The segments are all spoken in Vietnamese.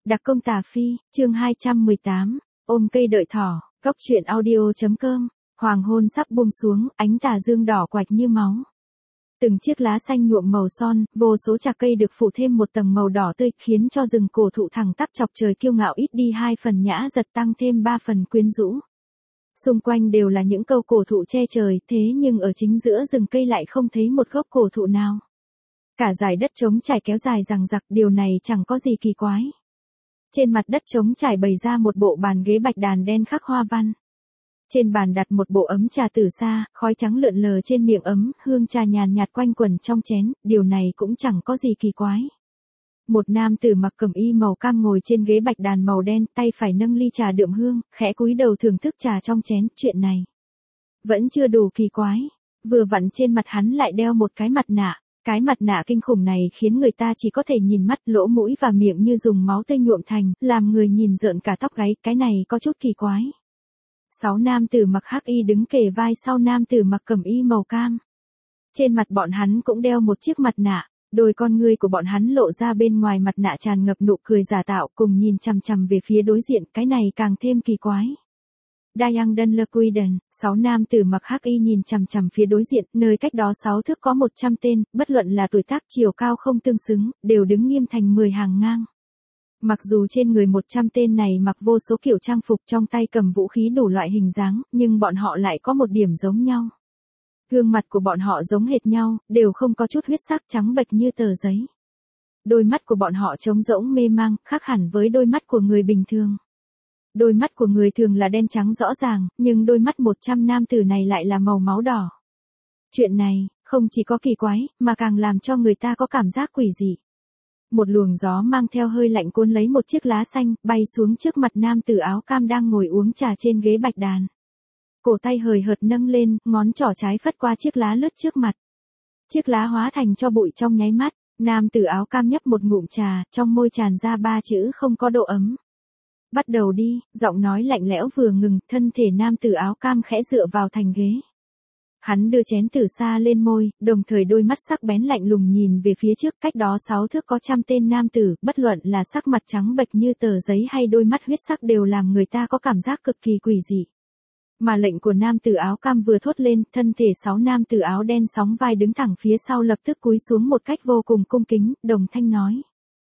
Đặc công Tà Phi, chương 218, ôm cây đợi thỏ, góc truyện audio.com, hoàng hôn sắp buông xuống, ánh tà dương đỏ quạch như máu. Từng chiếc lá xanh nhuộm màu son, vô số chạc cây được phủ thêm một tầng màu đỏ tươi, khiến cho rừng cổ thụ thẳng tắp chọc trời kiêu ngạo ít đi 2 phần nhã giật, tăng thêm 3 phần quyến rũ. Xung quanh đều là những cây cổ thụ che trời, thế nhưng ở chính giữa rừng cây lại không thấy một gốc cổ thụ nào. Cả dải đất trống trải kéo dài dằng dặc, điều này chẳng có gì kỳ quái. Trên mặt đất trống trải bày ra một bộ bàn ghế bạch đàn đen khắc hoa văn. Trên bàn đặt một bộ ấm trà từ xa, khói trắng lượn lờ trên miệng ấm, hương trà nhàn nhạt quanh quẩn trong chén, điều này cũng chẳng có gì kỳ quái. Một nam tử mặc cẩm y màu cam ngồi trên ghế bạch đàn màu đen, tay phải nâng ly trà đượm hương, khẽ cúi đầu thưởng thức trà trong chén. Chuyện này vẫn chưa đủ kỳ quái. Vừa vặn trên mặt hắn lại đeo một cái mặt nạ. Cái mặt nạ kinh khủng này khiến người ta chỉ có thể nhìn mắt, lỗ mũi và miệng như dùng máu tươi nhuộm thành, làm người nhìn rợn cả tóc gáy, cái này có chút kỳ quái. 6 nam tử mặc hắc y đứng kề vai sau nam tử mặc cẩm y màu cam. Trên mặt bọn hắn cũng đeo một chiếc mặt nạ, đôi con ngươi của bọn hắn lộ ra bên ngoài mặt nạ tràn ngập nụ cười giả tạo, cùng nhìn chằm chằm về phía đối diện, cái này càng thêm kỳ quái. Dayang Dunlequiden, 6 nam tử mặc hắc y nhìn chằm chằm phía đối diện, nơi cách đó 6 thước có 100 tên, bất luận là tuổi tác, chiều cao không tương xứng, đều đứng nghiêm thành 10 hàng ngang. Mặc dù trên người 100 tên này mặc vô số kiểu trang phục, trong tay cầm vũ khí đủ loại hình dáng, nhưng bọn họ lại có một điểm giống nhau. Gương mặt của bọn họ giống hệt nhau, đều không có chút huyết sắc, trắng bệch như tờ giấy. Đôi mắt của bọn họ trống rỗng mê mang, khác hẳn với đôi mắt của người bình thường. Đôi mắt của người thường là đen trắng rõ ràng, nhưng đôi mắt 100 nam tử này lại là màu máu đỏ. Chuyện này, không chỉ có kỳ quái, mà càng làm cho người ta có cảm giác quỷ dị. Một luồng gió mang theo hơi lạnh cuốn lấy một chiếc lá xanh, bay xuống trước mặt nam tử áo cam đang ngồi uống trà trên ghế bạch đàn. Cổ tay hời hợt nâng lên, ngón trỏ trái phất qua chiếc lá lướt trước mặt. Chiếc lá hóa thành tro bụi trong nháy mắt, nam tử áo cam nhấp một ngụm trà, trong môi tràn ra 3 chữ không có độ ấm. Bắt đầu đi, giọng nói lạnh lẽo vừa ngừng, thân thể nam tử áo cam khẽ dựa vào thành ghế. Hắn đưa chén từ xa lên môi, đồng thời đôi mắt sắc bén lạnh lùng nhìn về phía trước, cách đó 6 thước có trăm tên nam tử, bất luận là sắc mặt trắng bệch như tờ giấy hay đôi mắt huyết sắc đều làm người ta có cảm giác cực kỳ quỷ dị. Mà lệnh của nam tử áo cam vừa thốt lên, thân thể 6 nam tử áo đen sóng vai đứng thẳng phía sau lập tức cúi xuống một cách vô cùng cung kính, đồng thanh nói.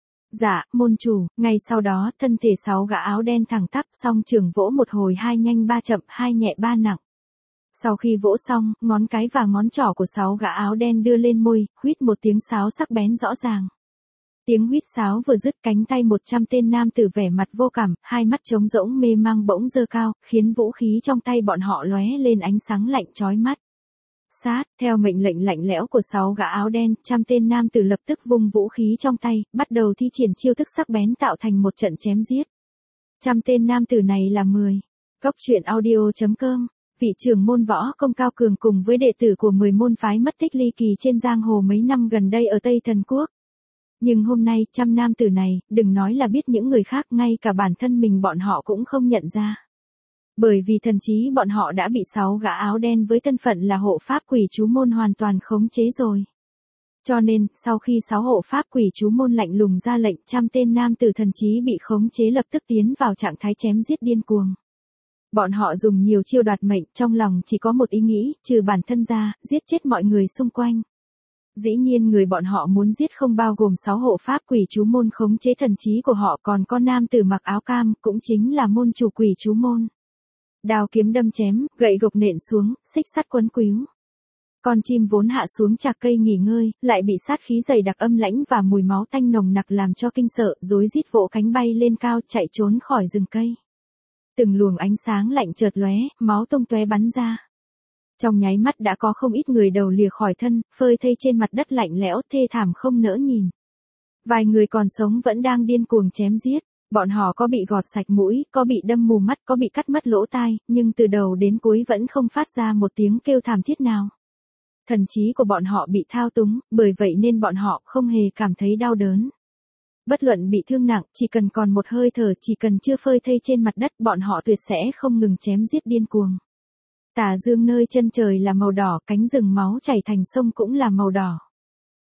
Dạ, môn chủ. Ngay sau đó, thân thể 6 gã áo đen thẳng tắp, song trường vỗ một hồi, 2 nhanh 3 chậm, 2 nhẹ 3 nặng. Sau khi vỗ xong, ngón cái và ngón trỏ của 6 gã áo đen đưa lên môi, huýt một tiếng sáo sắc bén rõ ràng. Tiếng huýt sáo vừa dứt, cánh tay 100 tên nam tử vẻ mặt vô cảm, hai mắt trống rỗng mê mang bỗng giơ cao, khiến vũ khí trong tay bọn họ lóe lên ánh sáng lạnh chói mắt. Sát, theo mệnh lệnh lạnh lẽo của 6 gã áo đen, trăm tên nam tử lập tức vung vũ khí trong tay, bắt đầu thi triển chiêu thức sắc bén tạo thành một trận chém giết. Trăm tên nam tử này là 10. Góc truyện audio.com, vị trưởng môn võ công cao cường cùng với đệ tử của 10 môn phái mất tích ly kỳ trên giang hồ mấy năm gần đây ở Tây Thần Quốc. Nhưng hôm nay, trăm nam tử này, đừng nói là biết những người khác, ngay cả bản thân mình bọn họ cũng không nhận ra. Bởi vì thần trí bọn họ đã bị 6 gã áo đen với thân phận là hộ pháp quỷ chú môn hoàn toàn khống chế rồi. Cho nên, sau khi 6 hộ pháp quỷ chú môn lạnh lùng ra lệnh, trăm tên nam tử thần trí bị khống chế lập tức tiến vào trạng thái chém giết điên cuồng. Bọn họ dùng nhiều chiêu đoạt mệnh, trong lòng chỉ có một ý nghĩ, trừ bản thân ra, giết chết mọi người xung quanh. Dĩ nhiên người bọn họ muốn giết không bao gồm 6 hộ pháp quỷ chú môn khống chế thần trí của họ, còn có nam tử mặc áo cam, cũng chính là môn chủ quỷ chú môn. Đao kiếm đâm chém, gậy gộc nện xuống, xích sắt quấn quýu. Con chim vốn hạ xuống chạc cây nghỉ ngơi, lại bị sát khí dày đặc âm lãnh và mùi máu tanh nồng nặc làm cho kinh sợ, rối rít vỗ cánh bay lên cao, chạy trốn khỏi rừng cây. Từng luồng ánh sáng lạnh chợt lóe, máu tung tóe bắn ra. Trong nháy mắt đã có không ít người đầu lìa khỏi thân, phơi thây trên mặt đất lạnh lẽo, thê thảm không nỡ nhìn. Vài người còn sống vẫn đang điên cuồng chém giết. Bọn họ có bị gọt sạch mũi, có bị đâm mù mắt, có bị cắt mất lỗ tai, nhưng từ đầu đến cuối vẫn không phát ra một tiếng kêu thảm thiết nào. Thần trí của bọn họ bị thao túng, bởi vậy nên bọn họ không hề cảm thấy đau đớn. Bất luận bị thương nặng, chỉ cần còn một hơi thở, chỉ cần chưa phơi thây trên mặt đất, bọn họ tuyệt sẽ không ngừng chém giết điên cuồng. Tà dương nơi chân trời là màu đỏ, cánh rừng máu chảy thành sông cũng là màu đỏ.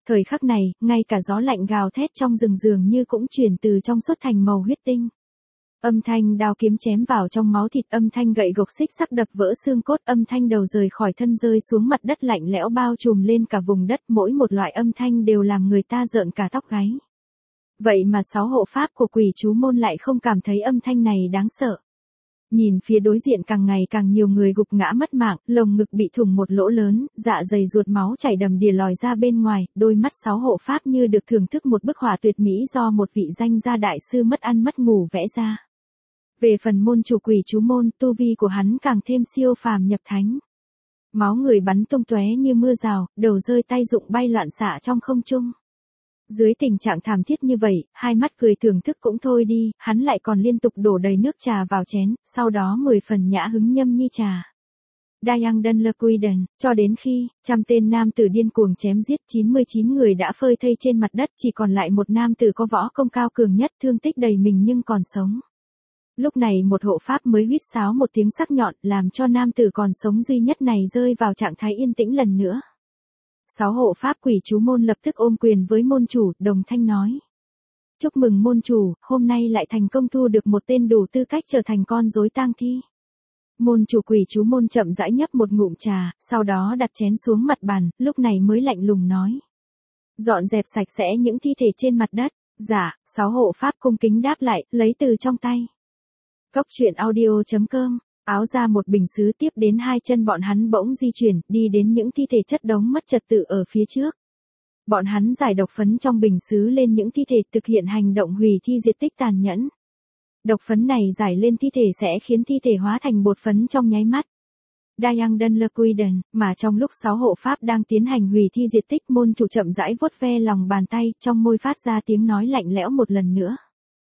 Thời khắc này, ngay cả gió lạnh gào thét trong rừng dường như cũng chuyển từ trong suốt thành màu huyết tinh. Âm thanh đao kiếm chém vào trong máu thịt, âm thanh gậy gộc xích sắc đập vỡ xương cốt, âm thanh đầu rời khỏi thân rơi xuống mặt đất lạnh lẽo bao trùm lên cả vùng đất, mỗi một loại âm thanh đều làm người ta rợn cả tóc gáy. Vậy mà 6 hộ pháp của Quỷ Chú Môn lại không cảm thấy âm thanh này đáng sợ. Nhìn phía đối diện càng ngày càng nhiều người gục ngã mất mạng, lồng ngực bị thủng một lỗ lớn, dạ dày ruột máu chảy đầm đìa lòi ra bên ngoài, đôi mắt 6 hộ pháp như được thưởng thức một bức họa tuyệt mỹ do một vị danh gia đại sư mất ăn mất ngủ vẽ ra. Về phần môn chủ Quỷ Chú Môn, tu vi của hắn càng thêm siêu phàm nhập thánh. Máu người bắn tung tóe như mưa rào, đầu rơi tay rụng bay loạn xạ trong không trung. Dưới tình trạng thảm thiết như vậy, hai mắt cười thưởng thức cũng thôi đi, hắn lại còn liên tục đổ đầy nước trà vào chén, sau đó 10 phần nhã hứng nhâm nhi trà. Dayang Dunlequiden, cho đến khi, trăm tên nam tử điên cuồng chém giết, 99 người đã phơi thây trên mặt đất, chỉ còn lại một nam tử có võ công cao cường nhất, thương tích đầy mình nhưng còn sống. Lúc này một hộ pháp mới huýt sáo một tiếng sắc nhọn, làm cho nam tử còn sống duy nhất này rơi vào trạng thái yên tĩnh lần nữa. 6 hộ pháp Quỷ Chú Môn lập tức ôm quyền với môn chủ, đồng thanh nói. Chúc mừng môn chủ, hôm nay lại thành công thu được một tên đủ tư cách trở thành con rối tang thi. Môn chủ Quỷ Chú Môn chậm rãi nhấp một ngụm trà, sau đó đặt chén xuống mặt bàn, lúc này mới lạnh lùng nói. Dọn dẹp sạch sẽ những thi thể trên mặt đất. Dạ, 6 hộ pháp cung kính đáp lại, lấy từ trong tay. Cốc truyện audio.com, áo ra một bình sứ, tiếp đến hai chân bọn hắn bỗng di chuyển, đi đến những thi thể chất đống mất trật tự ở phía trước. Bọn hắn giải độc phấn trong bình sứ lên những thi thể, thực hiện hành động hủy thi diệt tích tàn nhẫn. Độc phấn này giải lên thi thể sẽ khiến thi thể hóa thành bột phấn trong nháy mắt. Dayang Dunlequiden, mà trong lúc 6 hộ pháp đang tiến hành hủy thi diệt tích, môn chủ chậm rãi vuốt ve lòng bàn tay, trong môi phát ra tiếng nói lạnh lẽo một lần nữa.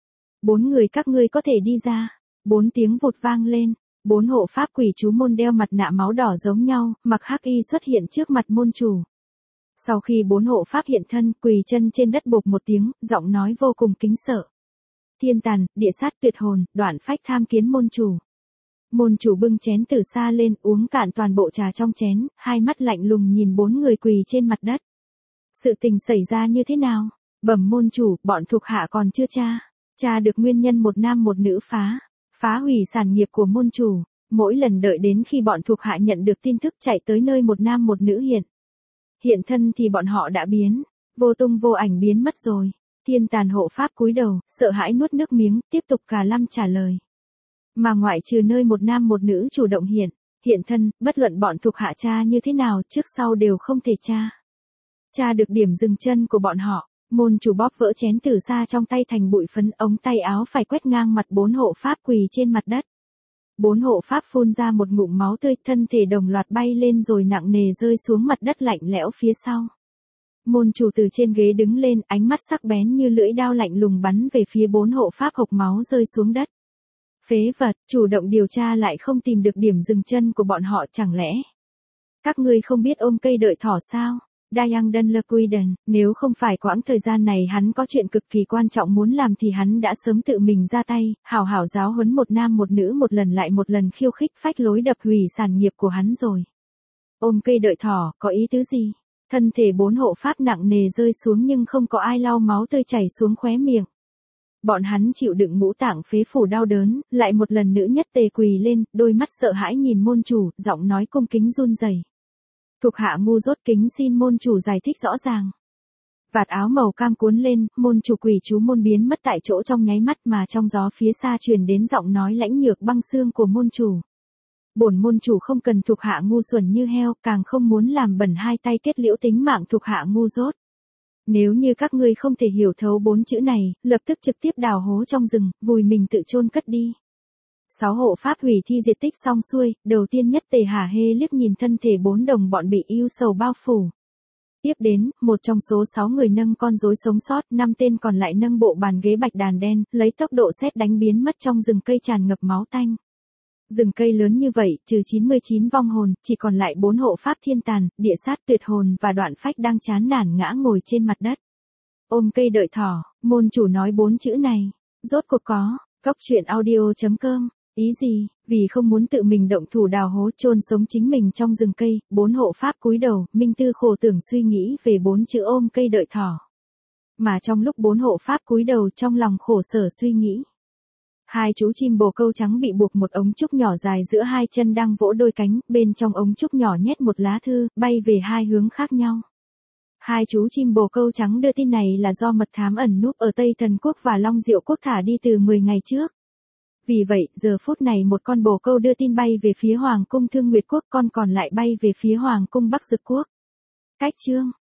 4 người các ngươi có thể đi ra. 4 tiếng vụt vang lên. 4 hộ pháp Quỷ Chú Môn đeo mặt nạ máu đỏ giống nhau, mặc hắc y xuất hiện trước mặt môn chủ. Sau khi 4 hộ pháp hiện thân, quỳ chân trên đất bộp một tiếng, giọng nói vô cùng kính sợ. Thiên tàn, địa sát, tuyệt hồn, đoạn phách tham kiến môn chủ. Môn chủ bưng chén từ xa lên, uống cạn toàn bộ trà trong chén, hai mắt lạnh lùng nhìn 4 người quỳ trên mặt đất. Sự tình xảy ra như thế nào? Bẩm môn chủ, bọn thuộc hạ còn chưa tra được nguyên nhân một nam một nữ phá hủy sản nghiệp của môn chủ. Mỗi lần đợi đến khi bọn thuộc hạ nhận được tin tức chạy tới nơi một nam một nữ hiện thân thì bọn họ đã vô tung vô ảnh biến mất rồi. Thiên tàn hộ pháp cúi đầu, sợ hãi nuốt nước miếng, tiếp tục cà lăm trả lời. Mà ngoại trừ nơi một nam một nữ chủ động hiện thân, bất luận bọn thuộc hạ tra như thế nào, trước sau đều không thể tra được điểm dừng chân của bọn họ. Môn chủ bóp vỡ chén từ xa trong tay thành bụi phấn, ống tay áo phải quét ngang mặt 4 hộ pháp quỳ trên mặt đất. 4 hộ pháp phun ra một ngụm máu tươi, thân thể đồng loạt bay lên rồi nặng nề rơi xuống mặt đất lạnh lẽo phía sau. Môn chủ từ trên ghế đứng lên, ánh mắt sắc bén như lưỡi dao lạnh lùng bắn về phía 4 hộ pháp hộc máu rơi xuống đất. Phế vật, chủ động điều tra lại không tìm được điểm dừng chân của bọn họ, chẳng lẽ các ngươi không biết ôm cây đợi thỏ sao? Dayang Dunlequiden, nếu không phải quãng thời gian này hắn có chuyện cực kỳ quan trọng muốn làm thì hắn đã sớm tự mình ra tay, hảo hảo giáo huấn một nam một nữ một lần lại một lần khiêu khích phách lối đập hủy sản nghiệp của hắn rồi. Ôm cây đợi thỏ, có ý tứ gì? Thân thể 4 hộ pháp nặng nề rơi xuống nhưng không có ai lau máu tươi chảy xuống khóe miệng. Bọn hắn chịu đựng ngũ tạng phế phủ đau đớn, lại một lần nữa nhất tề quỳ lên, đôi mắt sợ hãi nhìn môn chủ, giọng nói cung kính run rẩy. Thuộc hạ ngu dốt kính xin môn chủ giải thích rõ ràng. Vạt áo màu cam cuốn lên, môn chủ Quỷ Chú Môn biến mất tại chỗ trong nháy mắt, mà trong gió phía xa truyền đến giọng nói lãnh nhược băng xương của môn chủ. Bổn môn chủ không cần thuộc hạ ngu xuẩn như heo, càng không muốn làm bẩn hai tay kết liễu tính mạng thuộc hạ ngu dốt. Nếu như các ngươi không thể hiểu thấu 4 chữ này, lập tức trực tiếp đào hố trong rừng, vùi mình tự chôn cất đi. 6 hộ pháp hủy thi diệt tích xong xuôi, đầu tiên nhất tề hả hê liếc nhìn thân thể 4 đồng bọn bị ưu sầu bao phủ. Tiếp đến, một trong số 6 người nâng con rối sống sót, 5 tên còn lại nâng bộ bàn ghế bạch đàn đen, lấy tốc độ sét đánh biến mất trong rừng cây tràn ngập máu tanh. Rừng cây lớn như vậy, trừ 99 vong hồn, chỉ còn lại 4 hộ pháp thiên tàn, địa sát, tuyệt hồn và đoạn phách đang chán nản ngã ngồi trên mặt đất. Ôm cây đợi thỏ, môn chủ nói 4 chữ này, rốt cuộc có. Cốc truyện audio.com Ý gì? Vì không muốn tự mình động thủ đào hố chôn sống chính mình trong rừng cây, 4 hộ pháp cúi đầu, Minh Tư khổ tưởng suy nghĩ về 4 chữ ôm cây đợi thỏ. Mà trong lúc 4 hộ pháp cúi đầu trong lòng khổ sở suy nghĩ. Hai chú chim bồ câu trắng bị buộc một ống trúc nhỏ dài giữa hai chân đang vỗ đôi cánh, bên trong ống trúc nhỏ nhét một lá thư, bay về hai hướng khác nhau. Hai chú chim bồ câu trắng đưa tin này là do mật thám ẩn núp ở Tây Thần Quốc và Long Diệu Quốc thả đi từ 10 ngày trước. Vì vậy, giờ phút này một con bồ câu đưa tin bay về phía Hoàng cung Thương Nguyệt Quốc, con còn lại bay về phía Hoàng cung Bắc Dực Quốc. Cách chương